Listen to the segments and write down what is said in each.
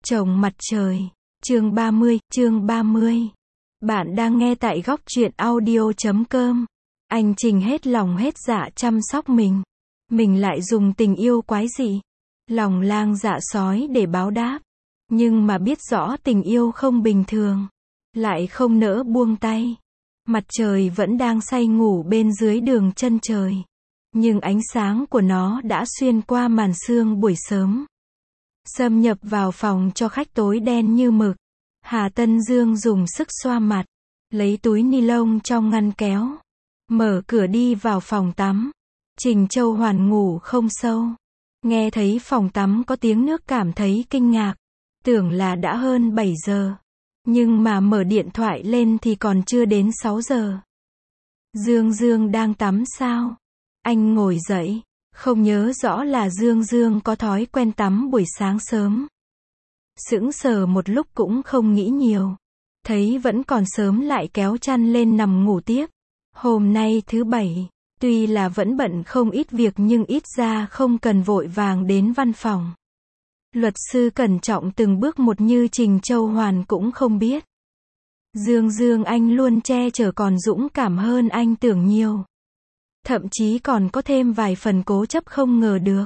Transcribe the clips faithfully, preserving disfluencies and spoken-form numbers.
Chồng mặt trời. Chương ba mươi, chương ba mươi. Bạn đang nghe tại góc truyện audio chấm com. Anh Trình hết lòng hết dạ chăm sóc mình. Mình lại dùng tình yêu quái dị, lòng lang dạ sói để báo đáp. Nhưng mà biết rõ tình yêu không bình thường, lại không nỡ buông tay. Mặt trời vẫn đang say ngủ bên dưới đường chân trời. Nhưng ánh sáng của nó đã xuyên qua màn sương buổi sớm, xâm nhập vào phòng cho khách tối đen như mực. Hà Tân Dương dùng sức xoa mặt, lấy túi ni lông trong ngăn kéo, mở cửa đi vào phòng tắm. Trình Châu Hoàn ngủ không sâu, nghe thấy phòng tắm có tiếng nước cảm thấy kinh ngạc, tưởng là đã hơn bảy giờ. Nhưng mà mở điện thoại lên thì còn chưa đến sáu giờ. Dương Dương đang tắm sao? Anh ngồi dậy, không nhớ rõ là Dương Dương có thói quen tắm buổi sáng sớm. Sững sờ một lúc cũng không nghĩ nhiều. Thấy vẫn còn sớm lại kéo chăn lên nằm ngủ tiếp. Hôm nay thứ bảy, tuy là vẫn bận không ít việc nhưng ít ra không cần vội vàng đến văn phòng. Luật sư cẩn trọng từng bước một như Trình Châu Hoàn cũng không biết. Dương Dương anh luôn che chở còn dũng cảm hơn anh tưởng nhiều. Thậm chí còn có thêm vài phần cố chấp không ngờ được.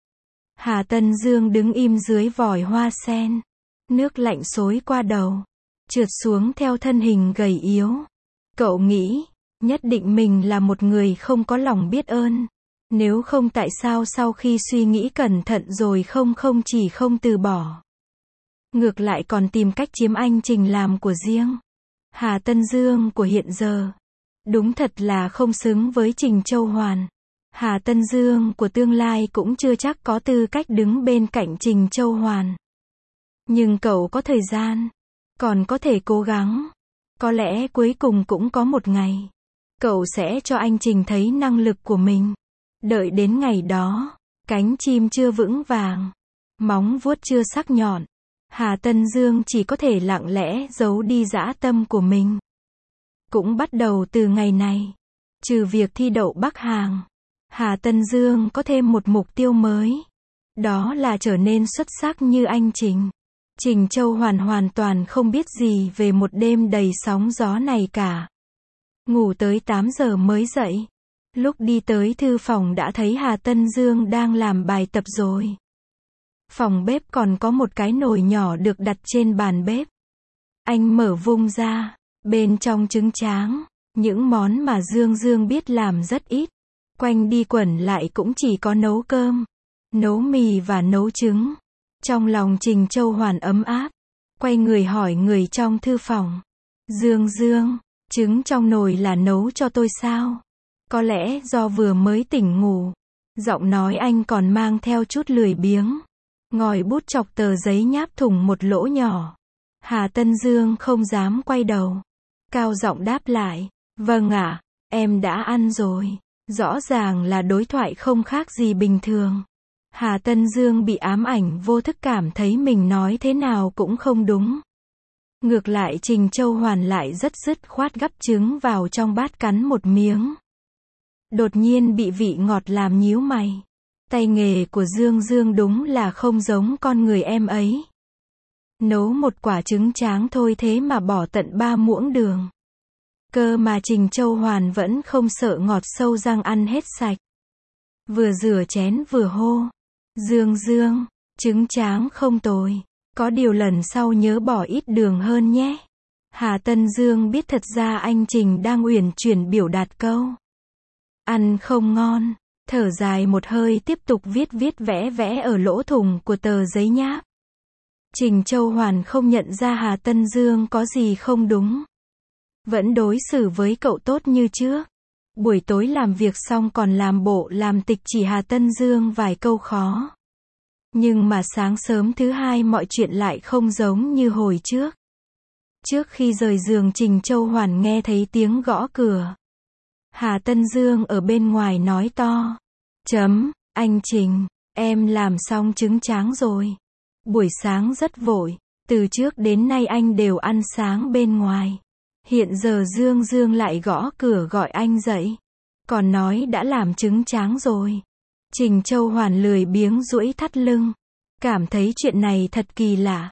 Hà Tân Dương đứng im dưới vòi hoa sen. Nước lạnh xối qua đầu, trượt xuống theo thân hình gầy yếu. Cậu nghĩ, nhất định mình là một người không có lòng biết ơn. Nếu không tại sao sau khi suy nghĩ cẩn thận rồi không không chỉ không từ bỏ, ngược lại còn tìm cách chiếm anh Trình làm của riêng. Hà Tân Dương của hiện giờ, đúng thật là không xứng với Trình Châu Hoàn. Hà Tân Dương của tương lai cũng chưa chắc có tư cách đứng bên cạnh Trình Châu Hoàn. Nhưng cậu có thời gian, còn có thể cố gắng. Có lẽ cuối cùng cũng có một ngày, cậu sẽ cho anh Trình thấy năng lực của mình. Đợi đến ngày đó, cánh chim chưa vững vàng, móng vuốt chưa sắc nhọn, Hà Tân Dương chỉ có thể lặng lẽ giấu đi dã tâm của mình. Cũng bắt đầu từ ngày này, trừ việc thi đậu Bắc Hàng, Hà Tân Dương có thêm một mục tiêu mới. Đó là trở nên xuất sắc như anh Trình. Trình Châu Hoàn hoàn toàn không biết gì về một đêm đầy sóng gió này cả. Ngủ tới tám giờ mới dậy. Lúc đi tới thư phòng đã thấy Hà Tân Dương đang làm bài tập rồi. Phòng bếp còn có một cái nồi nhỏ được đặt trên bàn bếp. Anh mở vung ra, bên trong trứng tráng, những món mà Dương Dương biết làm rất ít. Quanh đi quẩn lại cũng chỉ có nấu cơm, nấu mì và nấu trứng. Trong lòng Trình Châu Hoàn ấm áp, quay người hỏi người trong thư phòng. Dương Dương, trứng trong nồi là nấu cho tôi sao? Có lẽ do vừa mới tỉnh ngủ, giọng nói anh còn mang theo chút lười biếng. Ngòi bút chọc tờ giấy nháp thủng một lỗ nhỏ. Hà Tân Dương không dám quay đầu, cao giọng đáp lại, vâng ạ, em đã ăn rồi. Rõ ràng là đối thoại không khác gì bình thường. Hà Tân Dương bị ám ảnh vô thức cảm thấy mình nói thế nào cũng không đúng. Ngược lại Trình Châu Hoàn lại rất dứt khoát gắp trứng vào trong bát cắn một miếng. Đột nhiên bị vị ngọt làm nhíu mày. Tay nghề của Dương Dương đúng là không giống con người em ấy. Nấu một quả trứng tráng thôi thế mà bỏ tận ba muỗng đường. Cơ mà Trình Châu Hoàn vẫn không sợ ngọt sâu răng ăn hết sạch. Vừa rửa chén vừa hô. Dương Dương, trứng tráng không tồi. Có điều lần sau nhớ bỏ ít đường hơn nhé. Hà Tân Dương biết thật ra anh Trình đang uyển chuyển biểu đạt câu ăn không ngon. Thở dài một hơi tiếp tục viết viết vẽ vẽ ở lỗ thủng của tờ giấy nháp. Trình Châu Hoàn không nhận ra Hà Tân Dương có gì không đúng. Vẫn đối xử với cậu tốt như trước. Buổi tối làm việc xong còn làm bộ làm tịch chỉ Hà Tân Dương vài câu khó. Nhưng mà sáng sớm thứ hai mọi chuyện lại không giống như hồi trước. Trước khi rời giường Trình Châu Hoàn nghe thấy tiếng gõ cửa. Hà Tân Dương ở bên ngoài nói to. Chấm, anh Trình, em làm xong trứng tráng rồi. Buổi sáng rất vội, từ trước đến nay anh đều ăn sáng bên ngoài. Hiện giờ Dương Dương lại gõ cửa gọi anh dậy. Còn nói đã làm trứng tráng rồi. Trình Châu Hoàn lười biếng duỗi thắt lưng. Cảm thấy chuyện này thật kỳ lạ.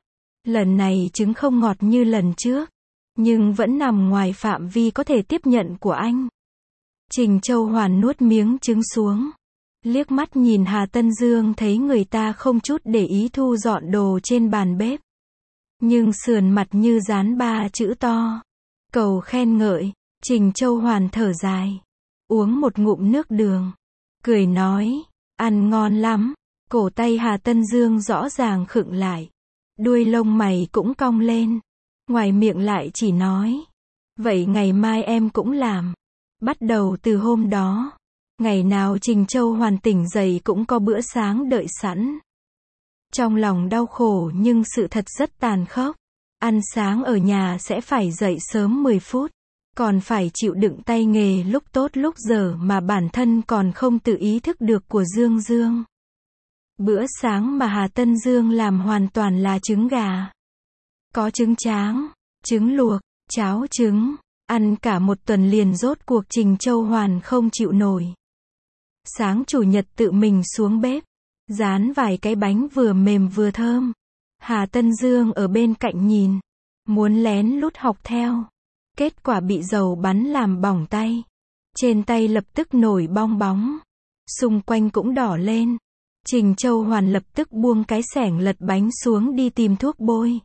Lần này trứng không ngọt như lần trước, nhưng vẫn nằm ngoài phạm vi có thể tiếp nhận của anh. Trình Châu Hoàn nuốt miếng trứng xuống, liếc mắt nhìn Hà Tân Dương thấy người ta không chút để ý thu dọn đồ trên bàn bếp. Nhưng sườn mặt như dán ba chữ to. Cầu khen ngợi. Trình Châu Hoàn thở dài, uống một ngụm nước đường, cười nói, ăn ngon lắm. Cổ tay Hà Tân Dương rõ ràng khựng lại, đuôi lông mày cũng cong lên, ngoài miệng lại chỉ nói, vậy ngày mai em cũng làm. Bắt đầu từ hôm đó, ngày nào Trình Châu Hoàn tỉnh dậy cũng có bữa sáng đợi sẵn. Trong lòng đau khổ nhưng sự thật rất tàn khốc. Ăn sáng ở nhà sẽ phải dậy sớm mười phút, còn phải chịu đựng tay nghề lúc tốt lúc dở mà bản thân còn không tự ý thức được của Dương Dương. Bữa sáng mà Hà Tân Dương làm hoàn toàn là trứng gà. Có trứng tráng, trứng luộc, cháo trứng, ăn cả một tuần liền rốt cuộc Trình Châu Hoàn không chịu nổi. Sáng chủ nhật tự mình xuống bếp, rán vài cái bánh vừa mềm vừa thơm. Hà Tân Dương ở bên cạnh nhìn, muốn lén lút học theo. Kết quả bị dầu bắn làm bỏng tay. Trên tay lập tức nổi bong bóng. Xung quanh cũng đỏ lên. Trình Châu Hoàn lập tức buông cái xẻng lật bánh xuống đi tìm thuốc bôi.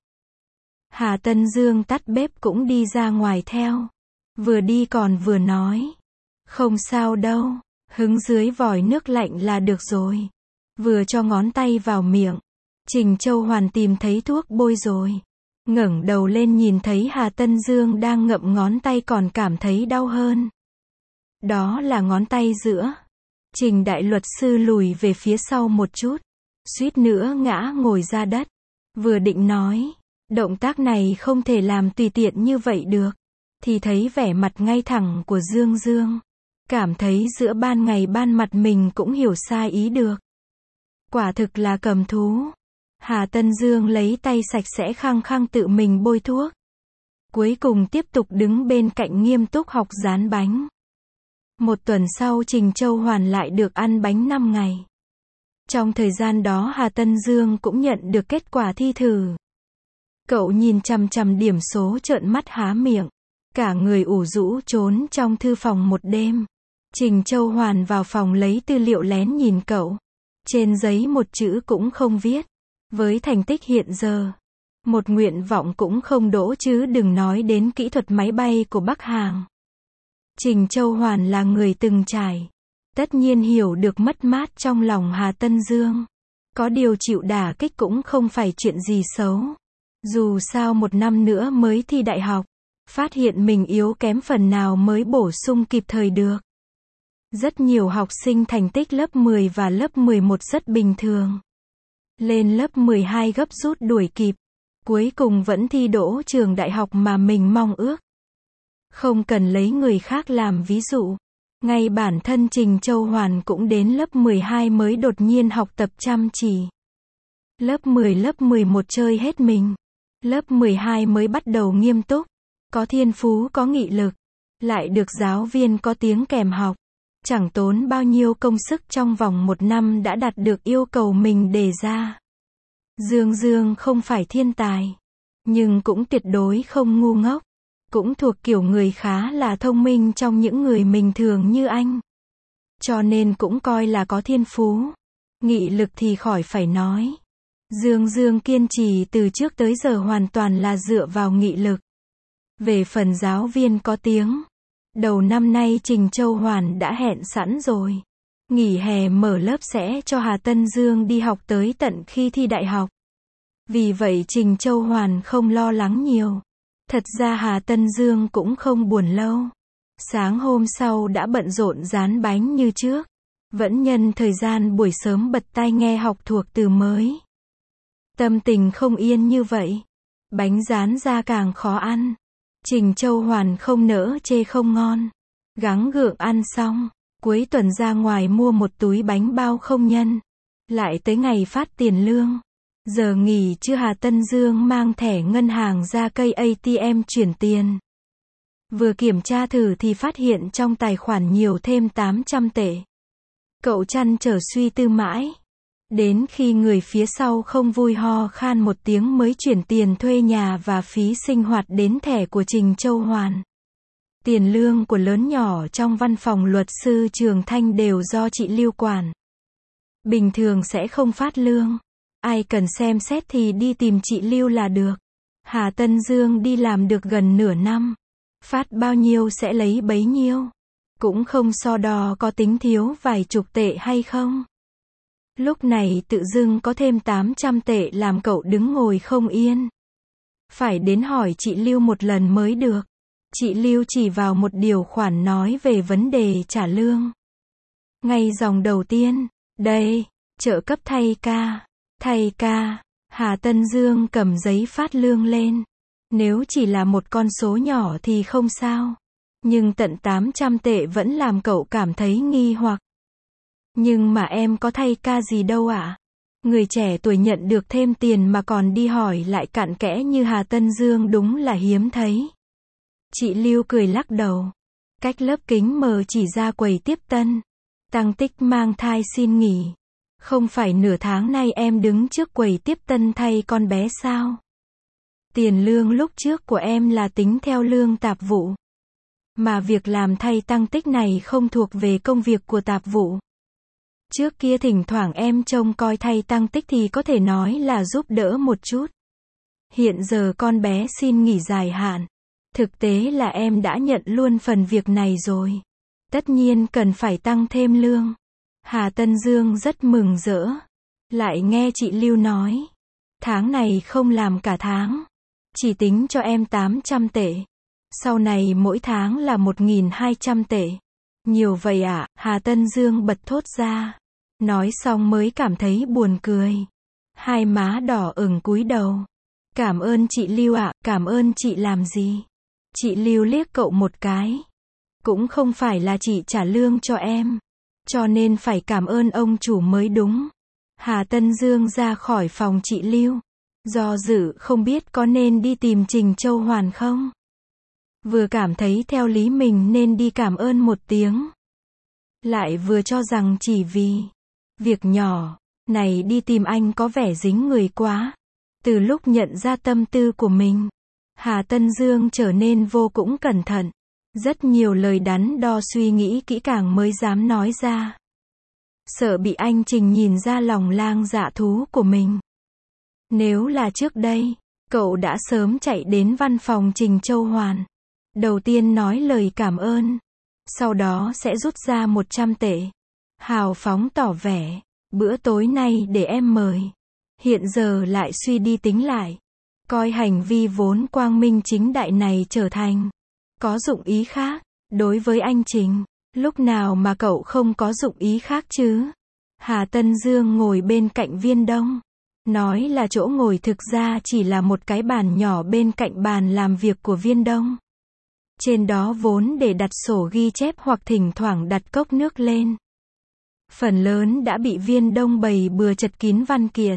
Hà Tân Dương tắt bếp cũng đi ra ngoài theo. Vừa đi còn vừa nói, không sao đâu, hứng dưới vòi nước lạnh là được rồi. Vừa cho ngón tay vào miệng, Trình Châu Hoàn tìm thấy thuốc bôi rồi. Ngẩng đầu lên nhìn thấy Hà Tân Dương đang ngậm ngón tay còn cảm thấy đau hơn. Đó là ngón tay giữa. Trình đại luật sư lùi về phía sau một chút, suýt nữa ngã ngồi ra đất. Vừa định nói, động tác này không thể làm tùy tiện như vậy được, thì thấy vẻ mặt ngay thẳng của Dương Dương. Cảm thấy giữa ban ngày ban mặt mình cũng hiểu sai ý được. Quả thực là cầm thú. Hà Tân Dương lấy tay sạch sẽ khăng khăng tự mình bôi thuốc. Cuối cùng tiếp tục đứng bên cạnh nghiêm túc học dán bánh. Một tuần sau Trình Châu Hoàn lại được ăn bánh năm ngày. Trong thời gian đó Hà Tân Dương cũng nhận được kết quả thi thử. Cậu nhìn chằm chằm điểm số trợn mắt há miệng. Cả người ủ rũ trốn trong thư phòng một đêm. Trình Châu Hoàn vào phòng lấy tư liệu lén nhìn cậu. Trên giấy một chữ cũng không viết. Với thành tích hiện giờ, một nguyện vọng cũng không đỗ chứ đừng nói đến kỹ thuật máy bay của Bắc Hàng. Trình Châu Hoàn là người từng trải, tất nhiên hiểu được mất mát trong lòng Hà Tân Dương. Có điều chịu đả kích cũng không phải chuyện gì xấu. Dù sao một năm nữa mới thi đại học, phát hiện mình yếu kém phần nào mới bổ sung kịp thời được. Rất nhiều học sinh thành tích lớp mười và lớp mười một rất bình thường. Lên lớp mười hai gấp rút đuổi kịp, cuối cùng vẫn thi đỗ trường đại học mà mình mong ước. Không cần lấy người khác làm ví dụ, ngay bản thân Trình Châu Hoàn cũng đến lớp mười hai mới đột nhiên học tập chăm chỉ. Lớp mười lớp mười một chơi hết mình, lớp mười hai mới bắt đầu nghiêm túc, có thiên phú có nghị lực, lại được giáo viên có tiếng kèm học. Chẳng tốn bao nhiêu công sức trong vòng một năm đã đạt được yêu cầu mình đề ra. Dương Dương không phải thiên tài, nhưng cũng tuyệt đối không ngu ngốc. Cũng thuộc kiểu người khá là thông minh trong những người bình thường như anh. Cho nên cũng coi là có thiên phú. Nghị lực thì khỏi phải nói. Dương Dương kiên trì từ trước tới giờ hoàn toàn là dựa vào nghị lực. Về phần giáo viên có tiếng, đầu năm nay Trình Châu Hoàn đã hẹn sẵn rồi. Nghỉ hè mở lớp sẽ cho Hà Tân Dương đi học tới tận khi thi đại học. Vì vậy Trình Châu Hoàn không lo lắng nhiều. Thật ra Hà Tân Dương cũng không buồn lâu. Sáng hôm sau đã bận rộn dán bánh như trước. Vẫn nhân thời gian buổi sớm bật tai nghe học thuộc từ mới. Tâm tình không yên như vậy. Bánh rán ra càng khó ăn. Trình Châu Hoàn không nỡ chê không ngon. Gắng gượng ăn xong. Cuối tuần ra ngoài mua một túi bánh bao không nhân. Lại tới ngày phát tiền lương. Giờ nghỉ chưa Hà Tân Dương mang thẻ ngân hàng ra cây a tê em chuyển tiền. Vừa kiểm tra thử thì phát hiện trong tài khoản nhiều thêm tám trăm tệ. Cậu trăn trở suy tư mãi. Đến khi người phía sau không vui ho khan một tiếng mới chuyển tiền thuê nhà và phí sinh hoạt đến thẻ của Trình Châu Hoàn. Tiền lương của lớn nhỏ trong văn phòng luật sư Trường Thanh đều do chị Lưu quản. Bình thường sẽ không phát lương. Ai cần xem xét thì đi tìm chị Lưu là được. Hà Tân Dương đi làm được gần nửa năm. Phát bao nhiêu sẽ lấy bấy nhiêu. Cũng không so đo có tính thiếu vài chục tệ hay không. Lúc này tự dưng có thêm tám trăm tệ làm cậu đứng ngồi không yên. Phải đến hỏi chị Lưu một lần mới được. Chị Lưu chỉ vào một điều khoản nói về vấn đề trả lương. Ngay dòng đầu tiên, đây, trợ cấp thay ca, thay ca, Hà Tân Dương cầm giấy phát lương lên. Nếu chỉ là một con số nhỏ thì không sao. Nhưng tận tám trăm tệ vẫn làm cậu cảm thấy nghi hoặc. Nhưng mà em có thay ca gì đâu ạ? Người trẻ tuổi nhận được thêm tiền mà còn đi hỏi lại cặn kẽ như Hà Tân Dương đúng là hiếm thấy. Chị Lưu cười lắc đầu. Cách lớp kính mờ chỉ ra quầy tiếp tân. Tăng Tích mang thai xin nghỉ. Không phải nửa tháng nay em đứng trước quầy tiếp tân thay con bé sao? Tiền lương lúc trước của em là tính theo lương tạp vụ. Mà việc làm thay Tăng Tích này không thuộc về công việc của tạp vụ. Trước kia thỉnh thoảng em trông coi thay Tăng Tích thì có thể nói là giúp đỡ một chút. Hiện giờ con bé xin nghỉ dài hạn. Thực tế là em đã nhận luôn phần việc này rồi. Tất nhiên cần phải tăng thêm lương. Hà Tân Dương rất mừng rỡ. Lại nghe chị Lưu nói. Tháng này không làm cả tháng. Chỉ tính cho em tám trăm tệ. Sau này mỗi tháng là một nghìn hai trăm tệ. Nhiều vậy ạ, à? Hà Tân Dương bật thốt ra. Nói xong mới cảm thấy buồn cười. Hai má đỏ ửng cúi đầu. Cảm ơn chị Lưu ạ, à, cảm ơn chị làm gì? Chị Lưu liếc cậu một cái. Cũng không phải là chị trả lương cho em. Cho nên phải cảm ơn ông chủ mới đúng. Hà Tân Dương ra khỏi phòng chị Lưu. Do dự không biết có nên đi tìm Trình Châu Hoàn không? Vừa cảm thấy theo lý mình nên đi cảm ơn một tiếng. Lại vừa cho rằng chỉ vì việc nhỏ này đi tìm anh có vẻ dính người quá. Từ lúc nhận ra tâm tư của mình, Hà Tân Dương trở nên vô cùng cẩn thận. Rất nhiều lời đắn đo suy nghĩ kỹ càng mới dám nói ra. Sợ bị anh Trình nhìn ra lòng lang dạ thú của mình. Nếu là trước đây, cậu đã sớm chạy đến văn phòng Trình Châu Hoàn. Đầu tiên nói lời cảm ơn. Sau đó sẽ rút ra một trăm tệ. Hào phóng tỏ vẻ. Bữa tối nay để em mời. Hiện giờ lại suy đi tính lại. Coi hành vi vốn quang minh chính đại này trở thành có dụng ý khác. Đối với anh Trình, lúc nào mà cậu không có dụng ý khác chứ? Hà Tân Dương ngồi bên cạnh Viên Đông. Nói là chỗ ngồi thực ra chỉ là một cái bàn nhỏ bên cạnh bàn làm việc của Viên Đông. Trên đó vốn để đặt sổ ghi chép hoặc thỉnh thoảng đặt cốc nước lên. Phần lớn đã bị Viên Đông bày bừa chật kín văn kiện.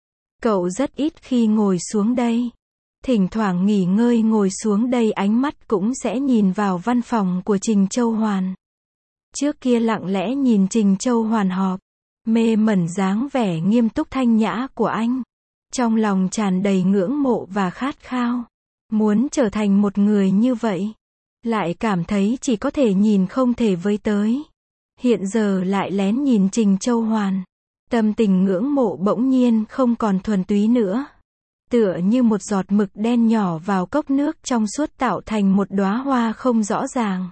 Cậu rất ít khi ngồi xuống đây. Thỉnh thoảng nghỉ ngơi ngồi xuống đây ánh mắt cũng sẽ nhìn vào văn phòng của Trình Châu Hoàn. Trước kia lặng lẽ nhìn Trình Châu Hoàn họp. Mê mẩn dáng vẻ nghiêm túc thanh nhã của anh. Trong lòng tràn đầy ngưỡng mộ và khát khao. Muốn trở thành một người như vậy. Lại cảm thấy chỉ có thể nhìn không thể với tới. Hiện giờ lại lén nhìn Trình Châu Hoàn. Tâm tình ngưỡng mộ bỗng nhiên không còn thuần túy nữa. Tựa như một giọt mực đen nhỏ vào cốc nước trong suốt tạo thành một đóa hoa không rõ ràng.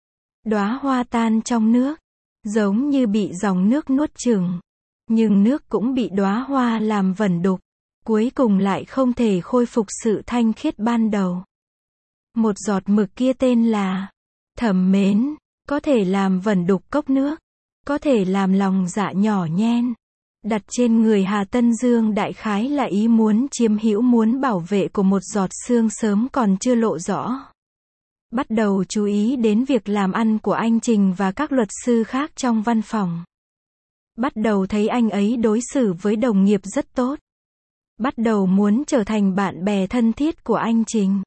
Đóa hoa tan trong nước. Giống như bị dòng nước nuốt chửng. Nhưng nước cũng bị đóa hoa làm vẩn đục. Cuối cùng lại không thể khôi phục sự thanh khiết ban đầu. Một giọt mực kia tên là thầm mến. Có thể làm vẩn đục cốc nước. Có thể làm lòng dạ nhỏ nhen. Đặt trên người Hà Tân Dương đại khái là ý muốn chiếm hữu muốn bảo vệ của một giọt sương sớm còn chưa lộ rõ. Bắt đầu chú ý đến việc làm ăn của anh Trình và các luật sư khác trong văn phòng. Bắt đầu thấy anh ấy đối xử với đồng nghiệp rất tốt. Bắt đầu muốn trở thành bạn bè thân thiết của anh Trình.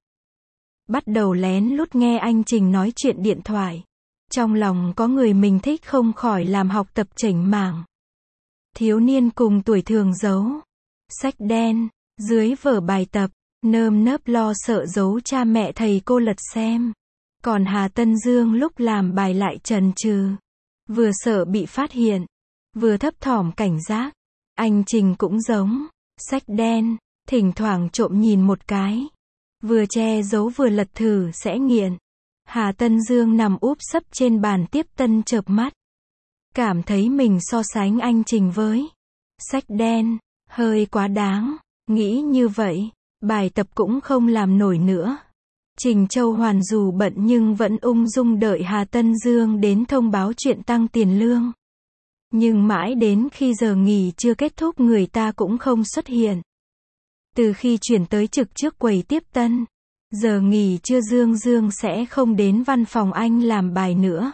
Bắt đầu lén lút nghe anh Trình nói chuyện điện thoại. Trong lòng có người mình thích không khỏi làm học tập chểnh mảng. Thiếu niên cùng tuổi thường giấu. Sách đen, dưới vở bài tập, nơm nớp lo sợ giấu cha mẹ thầy cô lật xem. Còn Hà Tân Dương lúc làm bài lại chần chừ. Vừa sợ bị phát hiện, vừa thấp thỏm cảnh giác. Anh Trình cũng giống. Sách đen, thỉnh thoảng trộm nhìn một cái. Vừa che giấu vừa lật thử sẽ nghiện. Hà Tân Dương nằm úp sấp trên bàn tiếp tân chợp mắt. Cảm thấy mình so sánh anh Trình với sách đen, hơi quá đáng. Nghĩ như vậy, bài tập cũng không làm nổi nữa. Trình Châu Hoàn dù bận nhưng vẫn ung dung đợi Hà Tân Dương đến thông báo chuyện tăng tiền lương. Nhưng mãi đến khi giờ nghỉ chưa kết thúc người ta cũng không xuất hiện. Từ khi chuyển tới trực trước quầy tiếp tân, giờ nghỉ trưa Dương Dương sẽ không đến văn phòng anh làm bài nữa.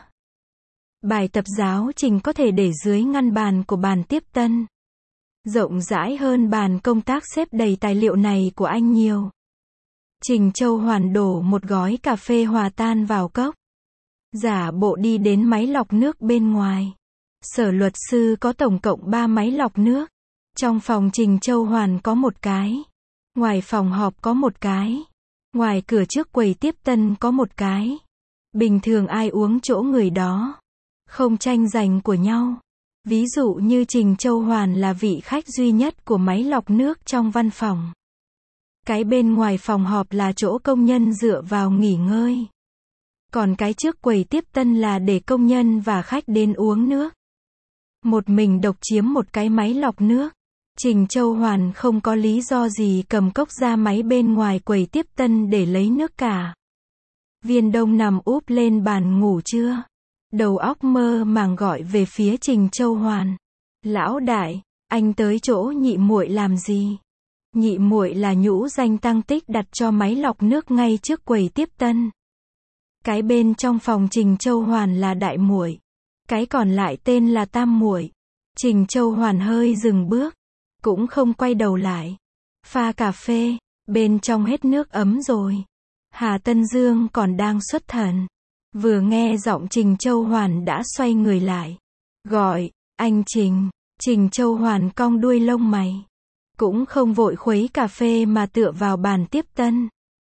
Bài tập giáo trình có thể để dưới ngăn bàn của bàn tiếp tân. Rộng rãi hơn bàn công tác xếp đầy tài liệu này của anh nhiều. Trình Châu Hoàn đổ một gói cà phê hòa tan vào cốc. Giả bộ đi đến máy lọc nước bên ngoài. Sở luật sư có tổng cộng ba máy lọc nước. Trong phòng Trình Châu Hoàn có một cái. Ngoài phòng họp có một cái. Ngoài cửa trước quầy tiếp tân có một cái. Bình thường ai uống chỗ người đó. Không tranh giành của nhau. Ví dụ như Trình Châu Hoàn là vị khách duy nhất của máy lọc nước trong văn phòng. Cái bên ngoài phòng họp là chỗ công nhân dựa vào nghỉ ngơi. Còn cái trước quầy tiếp tân là để công nhân và khách đến uống nước. Một mình độc chiếm một cái máy lọc nước. Trình Châu Hoàn không có lý do gì cầm cốc ra máy bên ngoài quầy tiếp tân để lấy nước cả. Viên Đông nằm úp lên bàn ngủ trưa. Đầu óc mơ màng gọi về phía Trình Châu Hoàn. Lão đại, anh tới chỗ nhị muội làm gì? Nhị muội là nhũ danh tăng tích đặt cho máy lọc nước ngay trước quầy tiếp tân. Cái bên trong phòng Trình Châu Hoàn là đại muội. Cái còn lại tên là tam muội. Trình Châu Hoàn hơi dừng bước. Cũng không quay đầu lại. Pha cà phê, bên trong hết nước ấm rồi. Hà Tân Dương còn đang xuất thần. Vừa nghe giọng Trình Châu Hoàn đã xoay người lại. Gọi, anh Trình. Trình Châu Hoàn cong đuôi lông mày. Cũng không vội khuấy cà phê mà tựa vào bàn tiếp tân.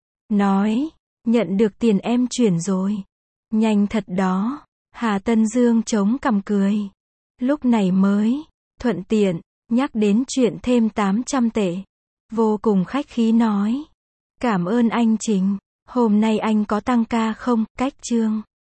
Nói, nhận được tiền em chuyển rồi. Nhanh thật đó. Hà Tân Dương chống cằm cười. Lúc này mới, thuận tiện, nhắc đến chuyện thêm tám trăm tệ. Vô cùng khách khí nói. Cảm ơn anh Trình. Hôm nay anh có tăng ca không? Cách chương.